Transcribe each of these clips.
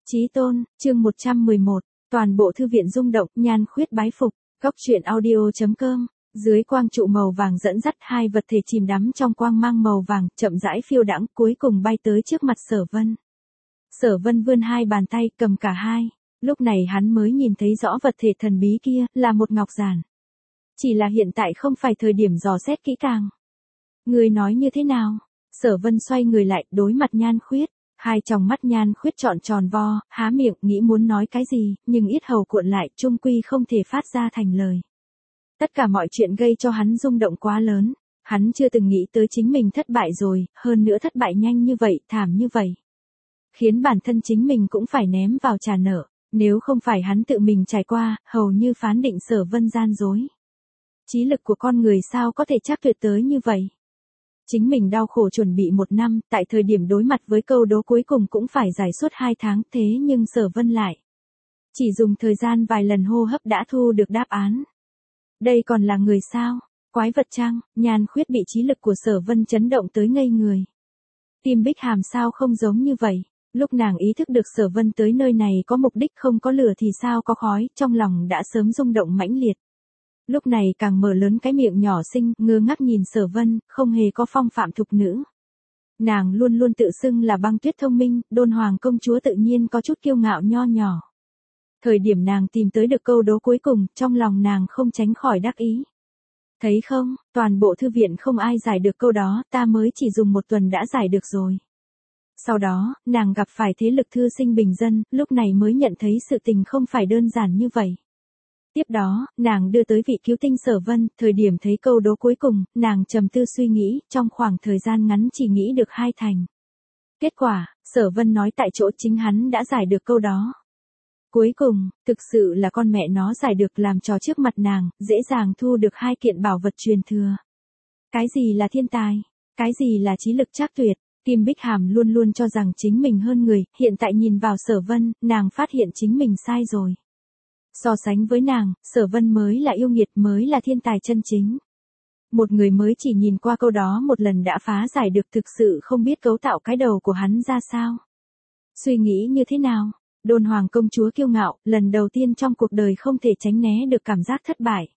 Chí tôn, chương 111, toàn bộ thư viện rung động, Nhan Khuyết bái phục, góc truyện audio.com, dưới quang trụ màu vàng dẫn dắt hai vật thể chìm đắm trong quang mang màu vàng, chậm rãi phiêu đãng, cuối cùng bay tới trước mặt Sở Vân. Sở Vân vươn hai bàn tay, cầm cả hai, lúc này hắn mới nhìn thấy rõ vật thể thần bí kia, là một ngọc giản. Chỉ là hiện tại không phải thời điểm dò xét kỹ càng. Người nói như thế nào? Sở Vân xoay người lại, đối mặt Nhan Khuyết. Hai tròng mắt Nhan Khuyết trọn tròn vo, há miệng, nghĩ muốn nói cái gì, nhưng yết hầu cuộn lại, chung quy không thể phát ra thành lời. Tất cả mọi chuyện gây cho hắn rung động quá lớn, hắn chưa từng nghĩ tới chính mình thất bại rồi, hơn nữa thất bại nhanh như vậy, thảm như vậy. Khiến bản thân chính mình cũng phải ném vào trà nợ, nếu không phải hắn tự mình trải qua, hầu như phán định Sở Vân gian dối. Trí lực của con người sao có thể chắc tuyệt tới như vậy. Chính mình đau khổ chuẩn bị 1 năm, tại thời điểm đối mặt với câu đố cuối cùng cũng phải giải suốt 2 tháng, thế nhưng Sở Vân lại chỉ dùng thời gian vài lần hô hấp đã thu được đáp án. Đây còn là người sao? Quái vật chăng? Nhan Khuyết bị trí lực của Sở Vân chấn động tới ngây người. Tim Bích Hàm sao không giống như vậy? Lúc nàng ý thức được Sở Vân tới nơi này có mục đích không có lửa thì sao có khói, trong lòng đã sớm rung động mãnh liệt. Lúc này càng mở lớn cái miệng nhỏ xinh, ngơ ngác nhìn Sở Vân, không hề có phong phạm thục nữ. Nàng luôn luôn tự xưng là Băng Tuyết thông minh, Đôn Hoàng công chúa tự nhiên có chút kiêu ngạo nho nhỏ. Thời điểm nàng tìm tới được câu đố cuối cùng, trong lòng nàng không tránh khỏi đắc ý. Thấy không, toàn bộ thư viện không ai giải được câu đó, ta mới chỉ dùng 1 tuần đã giải được rồi. Sau đó, nàng gặp phải thế lực thư sinh bình dân, lúc này mới nhận thấy sự tình không phải đơn giản như vậy. Tiếp đó, nàng đưa tới vị cứu tinh Sở Vân, thời điểm thấy câu đố cuối cùng, nàng trầm tư suy nghĩ, trong khoảng thời gian ngắn chỉ nghĩ được 2 thành. Kết quả, Sở Vân nói tại chỗ chính hắn đã giải được câu đó. Cuối cùng, thực sự là con mẹ nó giải được, làm trò trước mặt nàng, dễ dàng thu được 2 kiện bảo vật truyền thừa. Cái gì là thiên tài? Cái gì là trí lực trác tuyệt? Kim Bích Hàm luôn luôn cho rằng chính mình hơn người, hiện tại nhìn vào Sở Vân, nàng phát hiện chính mình sai rồi. So sánh với nàng, Sở Vân mới là yêu nghiệt, mới là thiên tài chân chính. Một người mới chỉ nhìn qua câu đó 1 lần đã phá giải được, thực sự không biết cấu tạo cái đầu của hắn ra sao. Suy nghĩ như thế nào? Đôn Hoàng công chúa kiêu ngạo, lần đầu tiên trong cuộc đời không thể tránh né được cảm giác thất bại.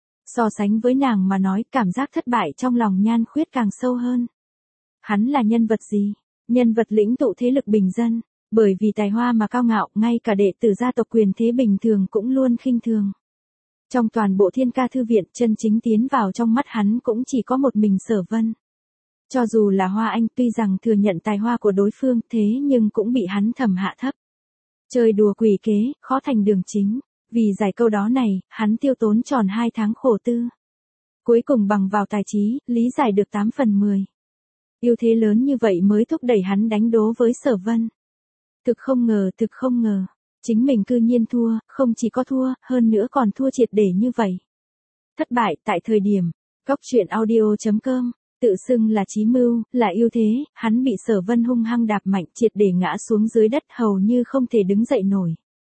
So sánh với nàng mà nói, cảm giác thất bại trong lòng Nhan Khuyết càng sâu hơn. Hắn là nhân vật gì? Nhân vật lĩnh tụ thế lực bình dân. Bởi vì tài hoa mà cao ngạo, ngay cả đệ tử gia tộc quyền thế bình thường cũng luôn khinh thường. Trong toàn bộ Thiên Ca thư viện, chân chính tiến vào trong mắt hắn cũng chỉ có một mình Sở Vân. Cho dù là Hoa Anh tuy rằng thừa nhận tài hoa của đối phương, thế nhưng cũng bị hắn thầm hạ thấp. Chơi đùa quỷ kế, khó thành đường chính. Vì giải câu đó này, hắn tiêu tốn tròn 2 tháng khổ tư. Cuối cùng bằng vào tài trí, lý giải được 8 phần 10. Ưu thế lớn như vậy mới thúc đẩy hắn đánh đố với Sở Vân. Thực không ngờ, chính mình cư nhiên thua, không chỉ có thua, hơn nữa còn thua triệt để như vậy. Thất bại tại thời điểm, góc truyện audio.com, tự xưng là chí mưu, là ưu thế, hắn bị Sở Vân hung hăng đạp mạnh triệt để ngã xuống dưới đất, hầu như không thể đứng dậy nổi.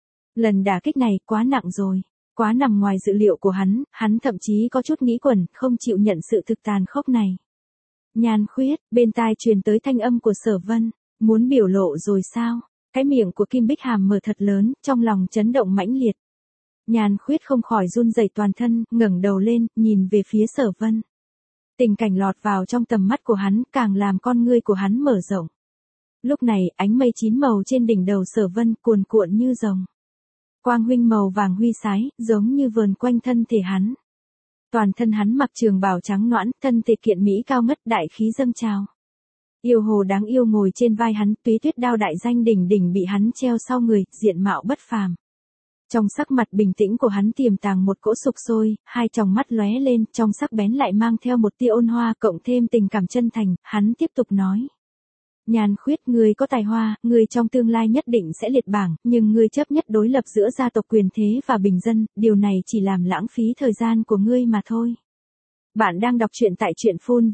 Lần đả kích này quá nặng rồi, quá nằm ngoài dự liệu của hắn thậm chí có chút nghĩ quẩn, không chịu nhận sự thực tàn khốc này. Nhan Khuyết, bên tai truyền tới thanh âm của Sở Vân, muốn biểu lộ rồi sao? Cái miệng của Kim Bích Hàm mở thật lớn, trong lòng chấn động mãnh liệt. Nhan Khuyết không khỏi run rẩy toàn thân, ngẩng đầu lên, nhìn về phía Sở Vân. Tình cảnh lọt vào trong tầm mắt của hắn, càng làm con ngươi của hắn mở rộng. Lúc này, ánh mây 9 màu trên đỉnh đầu Sở Vân cuồn cuộn như rồng. Quang huynh màu vàng huy sái, giống như vờn quanh thân thể hắn. Toàn thân hắn mặc trường bào trắng nõn, thân thể kiện mỹ cao ngất, đại khí dâng trào. Yêu hồ đáng yêu ngồi trên vai hắn, Túy Tuyết đao đại danh đỉnh đỉnh bị hắn treo sau người, diện mạo bất phàm. Trong sắc mặt bình tĩnh của hắn tiềm tàng một cỗ sục sôi, hai tròng mắt lóe lên, trong sắc bén lại mang theo một tia ôn hoa, cộng thêm tình cảm chân thành, hắn tiếp tục nói. Nhan Khuyết, ngươi có tài hoa, ngươi trong tương lai nhất định sẽ liệt bảng, nhưng ngươi chấp nhất đối lập giữa gia tộc quyền thế và bình dân, điều này chỉ làm lãng phí thời gian của ngươi mà thôi. Bạn đang đọc truyện tại truyện phun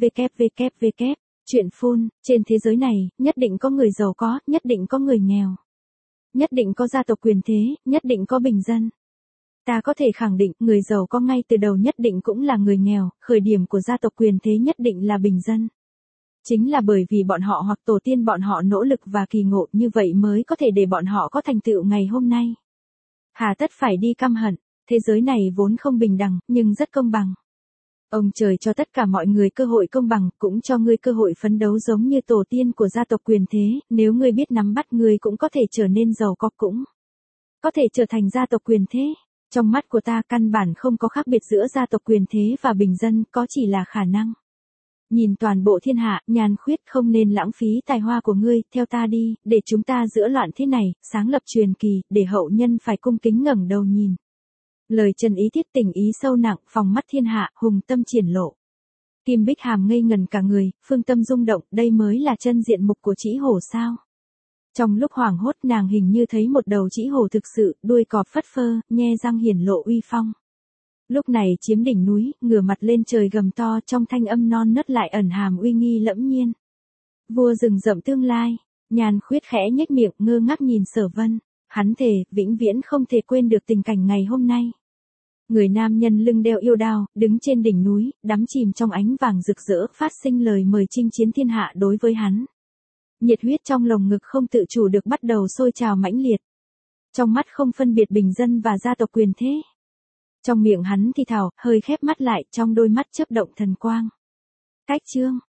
www. Chuyện phun, trên thế giới này, nhất định có người giàu có, nhất định có người nghèo. Nhất định có gia tộc quyền thế, nhất định có bình dân. Ta có thể khẳng định, người giàu có ngay từ đầu nhất định cũng là người nghèo, khởi điểm của gia tộc quyền thế nhất định là bình dân. Chính là bởi vì bọn họ hoặc tổ tiên bọn họ nỗ lực và kỳ ngộ như vậy mới có thể để bọn họ có thành tựu ngày hôm nay. Hà tất phải đi căm hận, thế giới này vốn không bình đẳng, nhưng rất công bằng. Ông trời cho tất cả mọi người cơ hội công bằng, cũng cho ngươi cơ hội phấn đấu giống như tổ tiên của gia tộc quyền thế, nếu ngươi biết nắm bắt ngươi cũng có thể trở nên giàu có, cũng có thể trở thành gia tộc quyền thế. Trong mắt của ta căn bản không có khác biệt giữa gia tộc quyền thế và bình dân, có chỉ là khả năng. Nhìn toàn bộ thiên hạ, Nhan Khuyết, không nên lãng phí tài hoa của ngươi, theo ta đi, để chúng ta giữa loạn thế này, sáng lập truyền kỳ, để hậu nhân phải cung kính ngẩng đầu nhìn. Lời trần ý thiết tình ý sâu nặng, phòng mắt thiên hạ, hùng tâm triển lộ. Kim Bích Hàm ngây ngần cả người, phương tâm rung động, đây mới là chân diện mục của Trĩ Hổ sao? Trong lúc hoảng hốt nàng hình như thấy một đầu Trĩ Hổ thực sự, đuôi cọp phất phơ, nhe răng hiển lộ uy phong. Lúc này chiếm đỉnh núi, ngửa mặt lên trời gầm to, trong thanh âm non nớt lại ẩn hàm uy nghi lẫm nhiên. Vua rừng rậm tương lai, Nhan Khuyết khẽ nhếch miệng ngơ ngác nhìn Sở Vân, hắn thề, vĩnh viễn không thể quên được tình cảnh ngày hôm nay. Người nam nhân lưng đeo yêu đao, đứng trên đỉnh núi, đắm chìm trong ánh vàng rực rỡ, phát sinh lời mời chinh chiến thiên hạ đối với hắn. Nhiệt huyết trong lồng ngực không tự chủ được bắt đầu sôi trào mãnh liệt. Trong mắt không phân biệt bình dân và gia tộc quyền thế. Trong miệng hắn thì thào, hơi khép mắt lại, trong đôi mắt chớp động thần quang. Cách chương